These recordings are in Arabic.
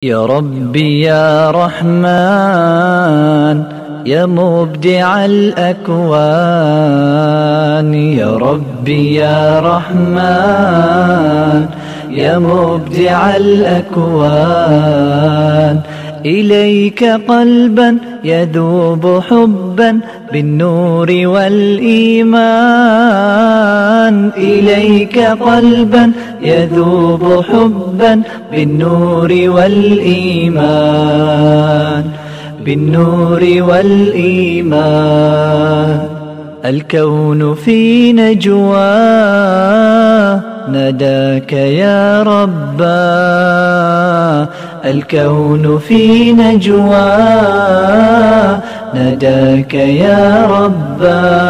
يا ربي يا رحمن يا مبدع الأكوان، يا ربي يا رحمن يا مبدع الأكوان، إليك قلبا يذوب حبا بالنور والإيمان، إليك قلبا يذوب حبا بالنور والإيمان، بالنور والإيمان. الكون في نجواه ناداك يا ربا، الكون في نجواه ناداك يا ربا،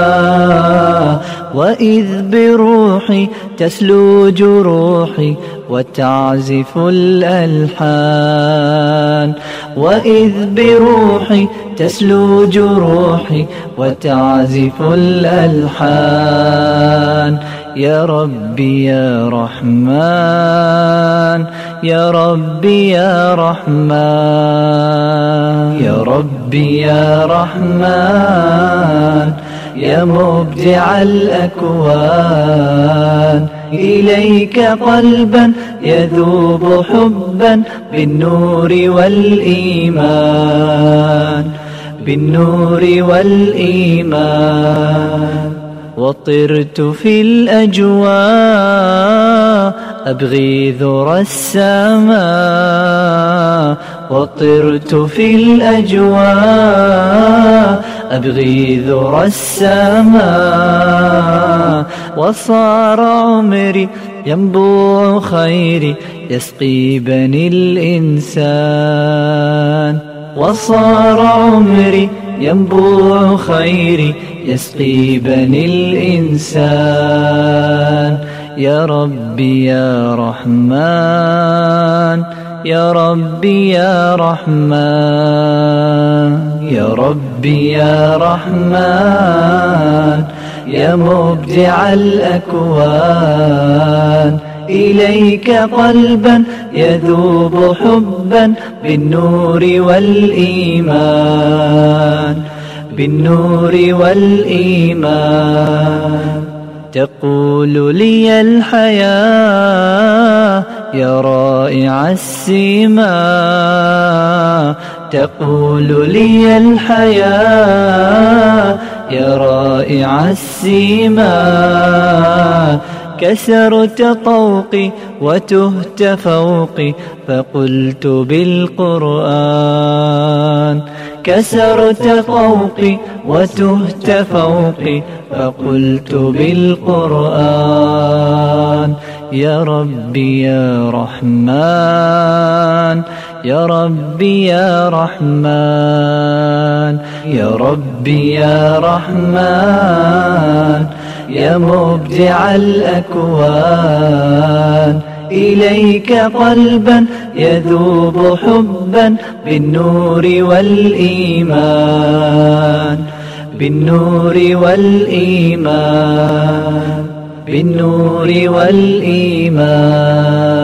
وإذ بروحي تسلو جروحي وتعزف الألحان، وإذ بروحي تسلو جروحي وتعزف الألحان. يا ربي يا رحمن يا ربي يا رحمن، يا ربي يا رحمن يا مبدع الأكوان، إليك قلبا يذوب حبا بالنور والإيمان، بالنور والإيمان. وطرت في الأجواء أبغي ذرى السماء، وطرت في الأجواء أبغي ذرى السماء، وصار عمري ينبوع خيري يسقي بني الإنسان، وصار عمري ينبوع خيري يسقي بني الإنسان. يا ربي يا رحمن يا ربي يا رحمن، يا ربي يا رحمن يا مبدع الأكوان، إليك قلبا يذوب حبا بالنور والإيمان، بالنور والإيمان. تقول لي الحياة يا رائع السماء، تقول لي الحياة يا رائع السماء، كسرت طوقي وتهت فوقي فقلت بالقرآن، كسرت طوقي وتهت فوقي فقلت بالقرآن. يا ربي يا رحمن يا ربي يا رحمن، يا ربي يا رحمن يا مبدع الأكوان، إليك قلبا يذوب حبا بالنور والإيمان، بالنور والإيمان، بالنور والإيمان.